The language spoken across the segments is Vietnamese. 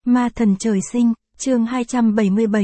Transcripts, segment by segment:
Ma thần trời sinh, chương 277,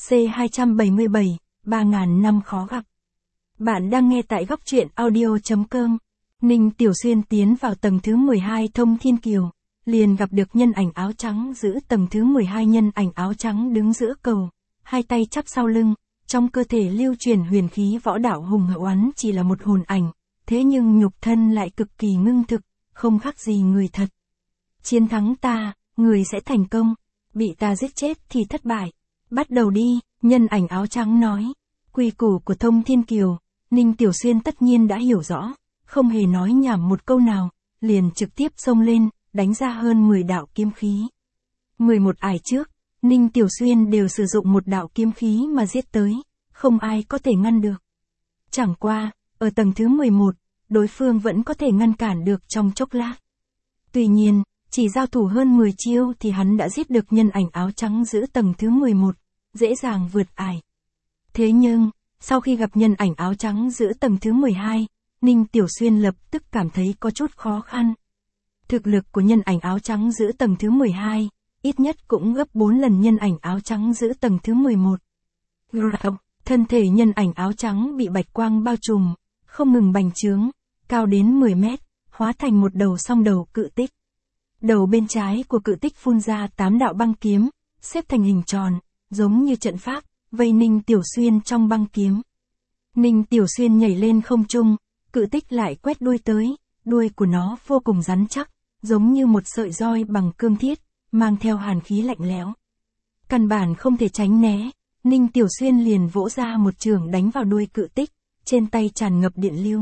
C277, 3.000 năm khó gặp. Bạn đang nghe tại góc truyện audio.com. Ninh Tiểu Xuyên tiến vào tầng thứ 12 Thông Thiên Kiều, liền gặp được nhân ảnh áo trắng giữ tầng thứ 12. Nhân ảnh áo trắng đứng giữa cầu, hai tay chắp sau lưng, trong cơ thể lưu truyền huyền khí võ đạo hùng oán chỉ là một hồn ảnh, thế nhưng nhục thân lại cực kỳ ngưng thực, không khác gì người thật. Chiến thắng ta, người sẽ thành công, bị ta giết chết thì thất bại. Bắt đầu đi, nhân ảnh áo trắng nói. Quy củ của Thông Thiên Kiều, Ninh Tiểu Xuyên tất nhiên đã hiểu rõ, không hề nói nhảm một câu nào, liền trực tiếp xông lên, đánh ra hơn 10 đạo kiếm khí. 11 ải trước, Ninh Tiểu Xuyên đều sử dụng một đạo kiếm khí mà giết tới, không ai có thể ngăn được. Chẳng qua, ở tầng thứ 11, đối phương vẫn có thể ngăn cản được trong chốc lát. Tuy nhiên, chỉ giao thủ hơn 10 chiêu thì hắn đã giết được nhân ảnh áo trắng giữ tầng thứ 11, dễ dàng vượt ải. Thế nhưng, sau khi gặp nhân ảnh áo trắng giữ tầng thứ 12, Ninh Tiểu Xuyên lập tức cảm thấy có chút khó khăn. Thực lực của nhân ảnh áo trắng giữ tầng thứ 12, ít nhất cũng gấp 4 lần nhân ảnh áo trắng giữ tầng thứ 11. Thân thể nhân ảnh áo trắng bị bạch quang bao trùm, không ngừng bành trướng, cao đến 10 mét, hóa thành một đầu song đầu cự tích. Đầu bên trái của cự tích phun ra 8 đạo băng kiếm, xếp thành hình tròn, giống như trận pháp, vây Ninh Tiểu Xuyên trong băng kiếm. Ninh Tiểu Xuyên nhảy lên không trung, cự tích lại quét đuôi tới, đuôi của nó vô cùng rắn chắc, giống như một sợi roi bằng cương thiết, mang theo hàn khí lạnh lẽo. Căn bản không thể tránh né, Ninh Tiểu Xuyên liền vỗ ra một chưởng đánh vào đuôi cự tích, trên tay tràn ngập điện lưu.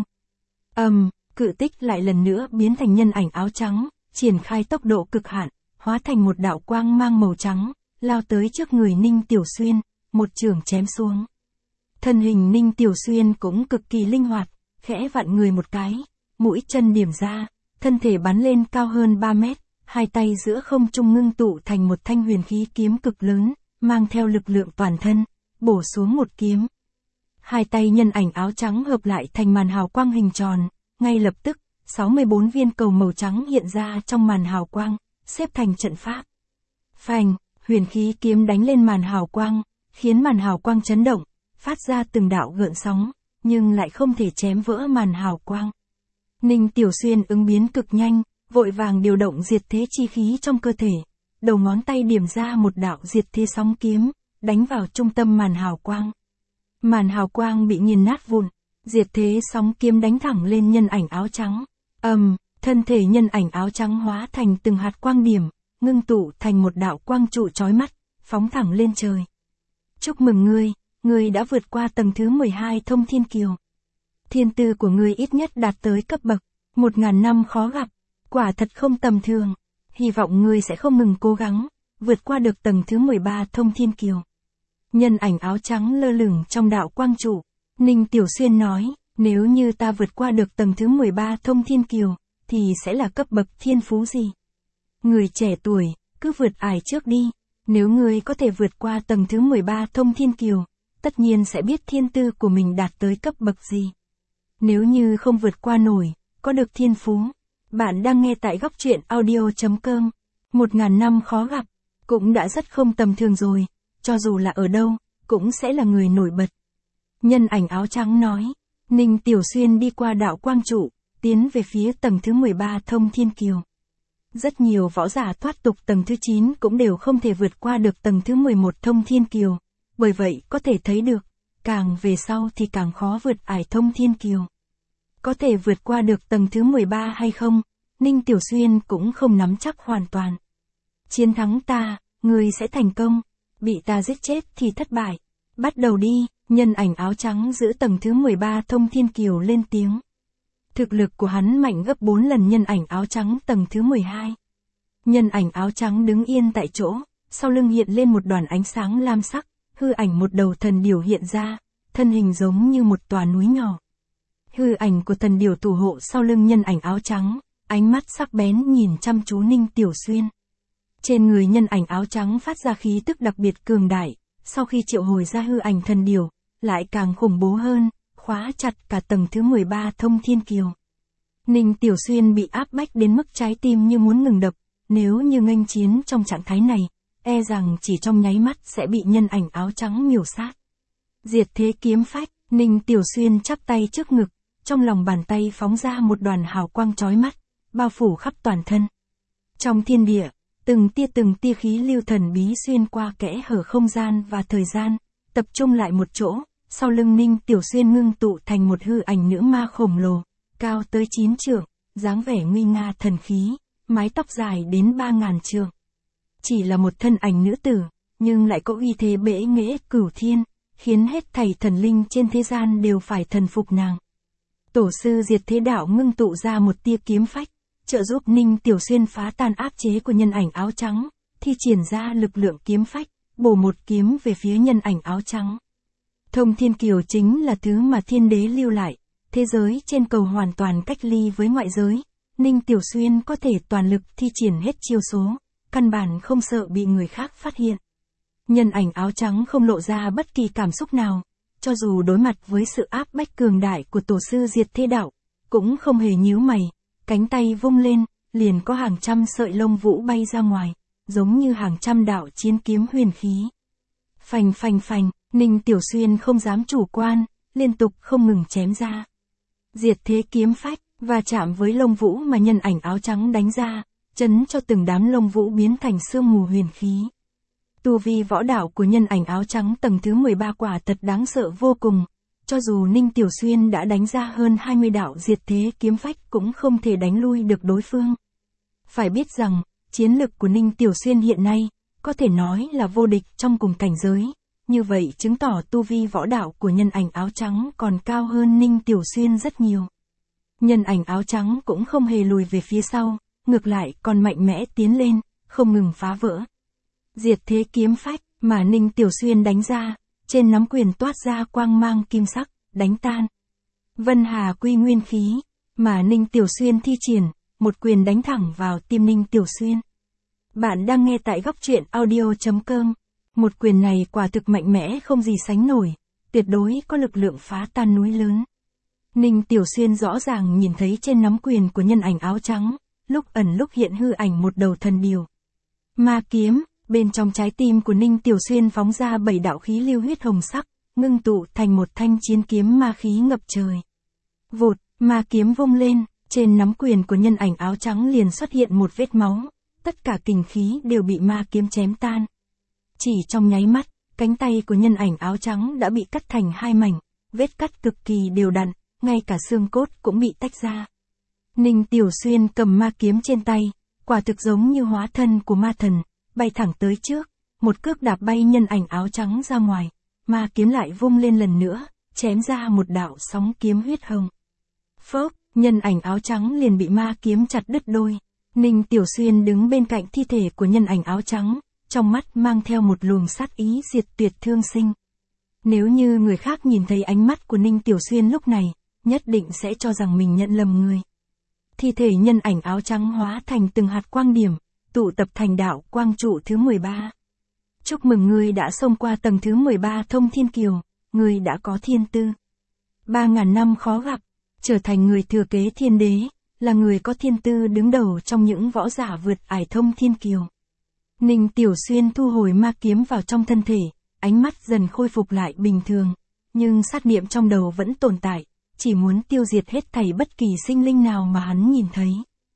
Cự tích lại lần nữa biến thành nhân ảnh áo trắng, triển khai tốc độ cực hạn, hóa thành một đạo quang mang màu trắng, lao tới trước người Ninh Tiểu Xuyên, một chưởng chém xuống. Thân hình Ninh Tiểu Xuyên cũng cực kỳ linh hoạt, khẽ vặn người một cái, mũi chân điểm ra, thân thể bắn lên cao hơn 3 mét, hai tay giữa không trung ngưng tụ thành một thanh huyền khí kiếm cực lớn, mang theo lực lượng toàn thân, bổ xuống một kiếm. Hai tay nhân ảnh áo trắng hợp lại thành màn hào quang hình tròn, ngay lập tức, 64 viên cầu màu trắng hiện ra trong màn hào quang, xếp thành trận pháp. Phành, huyền khí kiếm đánh lên màn hào quang, khiến màn hào quang chấn động, phát ra từng đạo gợn sóng, nhưng lại không thể chém vỡ màn hào quang. Ninh Tiểu Xuyên ứng biến cực nhanh, vội vàng điều động diệt thế chi khí trong cơ thể, đầu ngón tay điểm ra một đạo diệt thế sóng kiếm, đánh vào trung tâm màn hào quang. Màn hào quang bị nghiền nát vụn, diệt thế sóng kiếm đánh thẳng lên nhân ảnh áo trắng. Thân thể nhân ảnh áo trắng hóa thành từng hạt quang điểm, ngưng tụ thành một đạo quang trụ chói mắt, phóng thẳng lên trời. Chúc mừng ngươi đã vượt qua tầng thứ 12 Thông Thiên Kiều. Thiên tư của ngươi ít nhất đạt tới cấp bậc 1.000 năm khó gặp, quả thật không tầm thường. Hy vọng ngươi sẽ không ngừng cố gắng, vượt qua được tầng thứ 13 Thông Thiên Kiều. Nhân ảnh áo trắng lơ lửng trong đạo quang trụ, Ninh Tiểu Xuyên nói, nếu như ta vượt qua được tầng thứ 13 Thông Thiên Kiều, thì sẽ là cấp bậc thiên phú gì? Người trẻ tuổi, cứ vượt ải trước đi, nếu ngươi có thể vượt qua tầng thứ 13 Thông Thiên Kiều, tất nhiên sẽ biết thiên tư của mình đạt tới cấp bậc gì. Nếu như không vượt qua nổi, có được thiên phú. Bạn đang nghe tại góc truyện audio.com. 1.000 năm khó gặp, cũng đã rất không tầm thường rồi, cho dù là ở đâu, cũng sẽ là người nổi bật. Nhân ảnh áo trắng nói. Ninh Tiểu Xuyên đi qua đạo quang trụ, tiến về phía tầng thứ 13 Thông Thiên Kiều. Rất nhiều võ giả thoát tục tầng thứ 9 cũng đều không thể vượt qua được tầng thứ 11 Thông Thiên Kiều. Bởi vậy có thể thấy được, càng về sau thì càng khó vượt ải Thông Thiên Kiều. Có thể vượt qua được tầng thứ 13 hay không, Ninh Tiểu Xuyên cũng không nắm chắc hoàn toàn. Chiến thắng ta, người sẽ thành công, bị ta giết chết thì thất bại. Bắt đầu đi, nhân ảnh áo trắng giữ tầng thứ 13 Thông Thiên Kiều lên tiếng. Thực lực của hắn mạnh gấp 4 lần nhân ảnh áo trắng tầng thứ 12. Nhân ảnh áo trắng đứng yên tại chỗ, sau lưng hiện lên một đoàn ánh sáng lam sắc, hư ảnh một đầu thần điểu hiện ra, thân hình giống như một tòa núi nhỏ. Hư ảnh của thần điểu thủ hộ sau lưng nhân ảnh áo trắng, ánh mắt sắc bén nhìn chăm chú Ninh Tiểu Xuyên. Trên người nhân ảnh áo trắng phát ra khí tức đặc biệt cường đại, sau khi triệu hồi ra hư ảnh thần điểu, lại càng khủng bố hơn, khóa chặt cả tầng thứ 13 Thông Thiên Kiều. Ninh Tiểu Xuyên bị áp bách đến mức trái tim như muốn ngừng đập, nếu như nghênh chiến trong trạng thái này, e rằng chỉ trong nháy mắt sẽ bị nhân ảnh áo trắng miểu sát. Diệt thế kiếm phách, Ninh Tiểu Xuyên chắp tay trước ngực, trong lòng bàn tay phóng ra một đoàn hào quang chói mắt, bao phủ khắp toàn thân. Trong thiên địa, từng tia khí lưu thần bí xuyên qua kẽ hở không gian và thời gian, tập trung lại một chỗ, sau lưng Ninh Tiểu Xuyên ngưng tụ thành một hư ảnh nữ ma khổng lồ, cao tới 9 trượng, dáng vẻ nguy nga thần khí, mái tóc dài đến 3.000 trượng. Chỉ là một thân ảnh nữ tử, nhưng lại có uy thế bệ nghệ cửu thiên, khiến hết thảy thần linh trên thế gian đều phải thần phục nàng. Tổ sư Diệt Thế Đạo ngưng tụ ra một tia kiếm phách, trợ giúp Ninh Tiểu Xuyên phá tan áp chế của nhân ảnh áo trắng, thi triển ra lực lượng kiếm phách, bổ một kiếm về phía nhân ảnh áo trắng. Thông Thiên Kiều chính là thứ mà thiên đế lưu lại, thế giới trên cầu hoàn toàn cách ly với ngoại giới, Ninh Tiểu Xuyên có thể toàn lực thi triển hết chiêu số, căn bản không sợ bị người khác phát hiện. Nhân ảnh áo trắng không lộ ra bất kỳ cảm xúc nào, cho dù đối mặt với sự áp bách cường đại của tổ sư Diệt Thế Đạo, cũng không hề nhíu mày, cánh tay vung lên, liền có hàng trăm sợi lông vũ bay ra ngoài, giống như hàng trăm đạo chiến kiếm huyền khí. Phành phành phành, Ninh Tiểu Xuyên không dám chủ quan, liên tục không ngừng chém ra. Diệt thế kiếm phách, và chạm với lông vũ mà nhân ảnh áo trắng đánh ra, chấn cho từng đám lông vũ biến thành sương mù huyền khí. Tu vi võ đạo của nhân ảnh áo trắng tầng thứ 13 quả thật đáng sợ vô cùng, cho dù Ninh Tiểu Xuyên đã đánh ra hơn 20 đạo diệt thế kiếm phách cũng không thể đánh lui được đối phương. Phải biết rằng, chiến lực của Ninh Tiểu Xuyên hiện nay, có thể nói là vô địch trong cùng cảnh giới, như vậy chứng tỏ tu vi võ đạo của nhân ảnh áo trắng còn cao hơn Ninh Tiểu Xuyên rất nhiều. Nhân ảnh áo trắng cũng không hề lùi về phía sau, ngược lại còn mạnh mẽ tiến lên, không ngừng phá vỡ. Diệt thế kiếm phách mà Ninh Tiểu Xuyên đánh ra, trên nắm quyền toát ra quang mang kim sắc, đánh tan. Vân Hà Quy Nguyên khí mà Ninh Tiểu Xuyên thi triển, một quyền đánh thẳng vào tim Ninh Tiểu Xuyên. Bạn đang nghe tại góc truyện audio.com. Một quyền này quả thực mạnh mẽ không gì sánh nổi, tuyệt đối có lực lượng phá tan núi lớn. Ninh Tiểu Xuyên rõ ràng nhìn thấy trên nắm quyền của nhân ảnh áo trắng, lúc ẩn lúc hiện hư ảnh một đầu thần điều. Ma kiếm, bên trong trái tim của Ninh Tiểu Xuyên phóng ra 7 đạo khí lưu huyết hồng sắc, ngưng tụ thành một thanh chiến kiếm ma khí ngập trời. Vụt, ma kiếm vung lên, trên nắm quyền của nhân ảnh áo trắng liền xuất hiện một vết máu, tất cả kình khí đều bị ma kiếm chém tan. Chỉ trong nháy mắt, cánh tay của nhân ảnh áo trắng đã bị cắt thành hai mảnh, vết cắt cực kỳ đều đặn, ngay cả xương cốt cũng bị tách ra. Ninh Tiểu Xuyên cầm ma kiếm trên tay, quả thực giống như hóa thân của ma thần, bay thẳng tới trước, một cước đạp bay nhân ảnh áo trắng ra ngoài, ma kiếm lại vung lên lần nữa, chém ra một đạo sóng kiếm huyết hồng. Phốc, nhân ảnh áo trắng liền bị ma kiếm chặt đứt đôi. Ninh Tiểu Xuyên đứng bên cạnh thi thể của nhân ảnh áo trắng, trong mắt mang theo một luồng sát ý diệt tuyệt thương sinh. Nếu như người khác nhìn thấy ánh mắt của Ninh Tiểu Xuyên lúc này, nhất định sẽ cho rằng mình nhận lầm người. Thi thể nhân ảnh áo trắng hóa thành từng hạt quang điểm, tụ tập thành đạo quang trụ thứ 13. Chúc mừng ngươi đã xông qua tầng thứ 13 Thông Thiên Kiều, ngươi đã có thiên tư. 3.000 năm khó gặp, trở thành người thừa kế thiên đế, là người có thiên tư đứng đầu trong những võ giả vượt ải Thông Thiên Kiều. Ninh Tiểu Xuyên thu hồi ma kiếm vào trong thân thể, ánh mắt dần khôi phục lại bình thường, nhưng sát niệm trong đầu vẫn tồn tại, chỉ muốn tiêu diệt hết thảy bất kỳ sinh linh nào mà hắn nhìn thấy.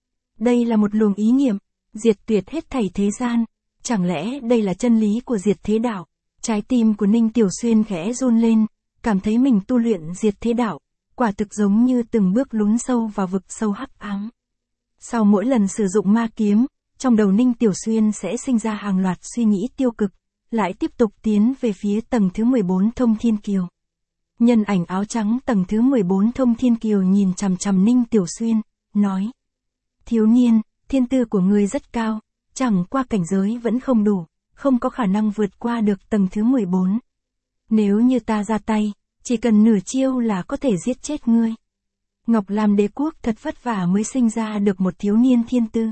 Đây là một luồng ý niệm, diệt tuyệt hết thảy thế gian, chẳng lẽ đây là chân lý của Diệt Thế Đạo? Trái tim của Ninh Tiểu Xuyên khẽ run lên, cảm thấy mình tu luyện Diệt Thế Đạo, quả thực giống như từng bước lún sâu vào vực sâu hắc ám. Sau mỗi lần sử dụng ma kiếm, trong đầu Ninh Tiểu Xuyên sẽ sinh ra hàng loạt suy nghĩ tiêu cực, lại tiếp tục tiến về phía tầng thứ 14 Thông Thiên Kiều. Nhân ảnh áo trắng tầng thứ 14 Thông Thiên Kiều nhìn chằm chằm Ninh Tiểu Xuyên, nói: thiếu niên, thiên tư của ngươi rất cao, chẳng qua cảnh giới vẫn không đủ, không có khả năng vượt qua được tầng thứ 14. Nếu như ta ra tay, chỉ cần nửa chiêu là có thể giết chết ngươi. Ngọc Lam Đế Quốc thật vất vả mới sinh ra được một thiếu niên thiên tư.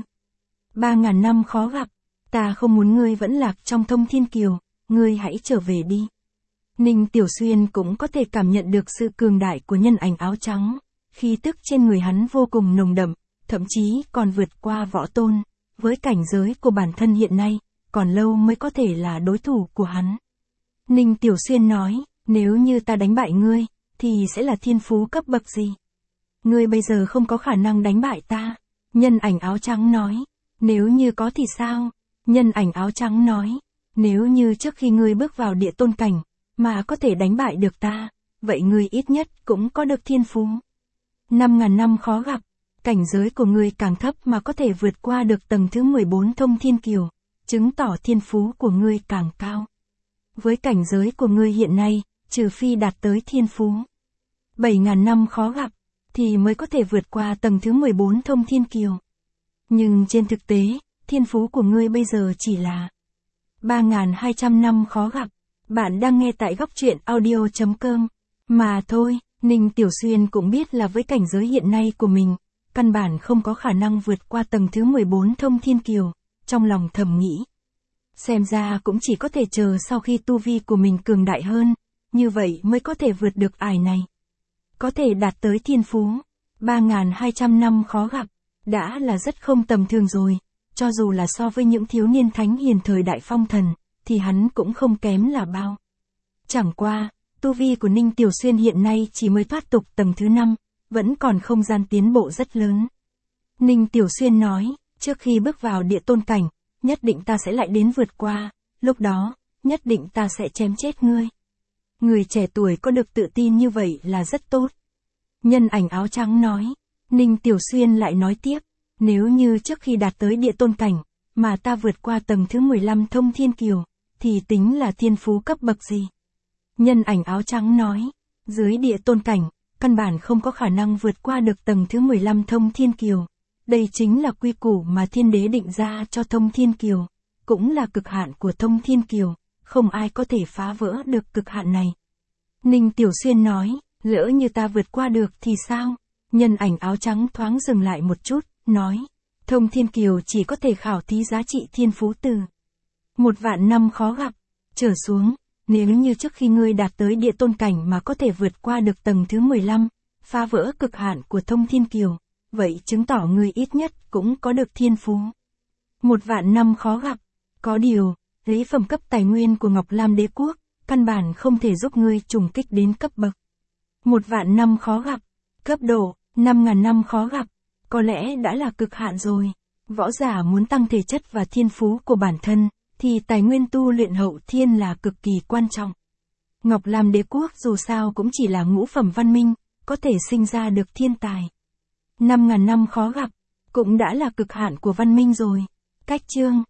3.000 năm khó gặp, ta không muốn ngươi vẫn lạc trong Thông Thiên Kiều, ngươi hãy trở về đi. Ninh Tiểu Xuyên cũng có thể cảm nhận được sự cường đại của nhân ảnh áo trắng, khí tức trên người hắn vô cùng nồng đậm, thậm chí còn vượt qua võ tôn, với cảnh giới của bản thân hiện nay, còn lâu mới có thể là đối thủ của hắn. Ninh Tiểu Xuyên nói, nếu như ta đánh bại ngươi, thì sẽ là thiên phú cấp bậc gì? Ngươi bây giờ không có khả năng đánh bại ta. Nhân ảnh áo trắng nói, nếu như có thì sao? Nhân ảnh áo trắng nói, nếu như trước khi ngươi bước vào địa tôn cảnh, mà có thể đánh bại được ta, vậy ngươi ít nhất cũng có được thiên phú. 5.000 năm khó gặp, cảnh giới của ngươi càng thấp mà có thể vượt qua được tầng thứ 14 thông thiên kiều, chứng tỏ thiên phú của ngươi càng cao. Với cảnh giới của ngươi hiện nay, trừ phi đạt tới thiên phú 7.000 năm khó gặp, thì mới có thể vượt qua tầng thứ 14 thông thiên kiều. Nhưng trên thực tế, thiên phú của ngươi bây giờ chỉ là 3.200 năm khó gặp. Bạn đang nghe tại góc truyện audio.com. Mà thôi, Ninh Tiểu Xuyên cũng biết là với cảnh giới hiện nay của mình, căn bản không có khả năng vượt qua tầng thứ 14 thông thiên kiều, trong lòng thầm nghĩ. Xem ra cũng chỉ có thể chờ sau khi tu vi của mình cường đại hơn, như vậy mới có thể vượt được ải này. Có thể đạt tới thiên phú 3.200 năm khó gặp, đã là rất không tầm thường rồi, cho dù là so với những thiếu niên thánh hiền thời đại phong thần, thì hắn cũng không kém là bao. Chẳng qua, tu vi của Ninh Tiểu Xuyên hiện nay chỉ mới thoát tục tầng thứ 5, vẫn còn không gian tiến bộ rất lớn. Ninh Tiểu Xuyên nói, trước khi bước vào địa tôn cảnh, nhất định ta sẽ lại đến vượt qua, lúc đó, nhất định ta sẽ chém chết ngươi. Người trẻ tuổi có được tự tin như vậy là rất tốt. Nhân ảnh áo trắng nói, Ninh Tiểu Xuyên lại nói tiếp, nếu như trước khi đạt tới địa tôn cảnh, mà ta vượt qua tầng thứ 15 thông thiên kiều, thì tính là thiên phú cấp bậc gì? Nhân ảnh áo trắng nói, dưới địa tôn cảnh, căn bản không có khả năng vượt qua được tầng thứ 15 thông thiên kiều. Đây chính là quy củ mà thiên đế định ra cho thông thiên kiều, cũng là cực hạn của thông thiên kiều, không ai có thể phá vỡ được cực hạn này. Ninh Tiểu Xuyên nói, lỡ như ta vượt qua được thì sao? Nhân ảnh áo trắng thoáng dừng lại một chút, nói, thông thiên kiều chỉ có thể khảo thí giá trị thiên phú từ 1.000 năm khó gặp, trở xuống. Nếu như trước khi ngươi đạt tới địa tôn cảnh mà có thể vượt qua được tầng thứ 15, phá vỡ cực hạn của thông thiên kiều, vậy chứng tỏ ngươi ít nhất cũng có được thiên phú 1.000 năm khó gặp. Có điều, lấy phẩm cấp tài nguyên của Ngọc Lam Đế Quốc, căn bản không thể giúp ngươi trùng kích đến cấp bậc 1.000 năm khó gặp. Cấp độ 5.000 năm khó gặp, có lẽ đã là cực hạn rồi. Võ giả muốn tăng thể chất và thiên phú của bản thân, thì tài nguyên tu luyện hậu thiên là cực kỳ quan trọng. Ngọc Lam Đế Quốc dù sao cũng chỉ là ngũ phẩm văn minh, có thể sinh ra được thiên tài 5.000 năm khó gặp, cũng đã là cực hạn của văn minh rồi. Cách chương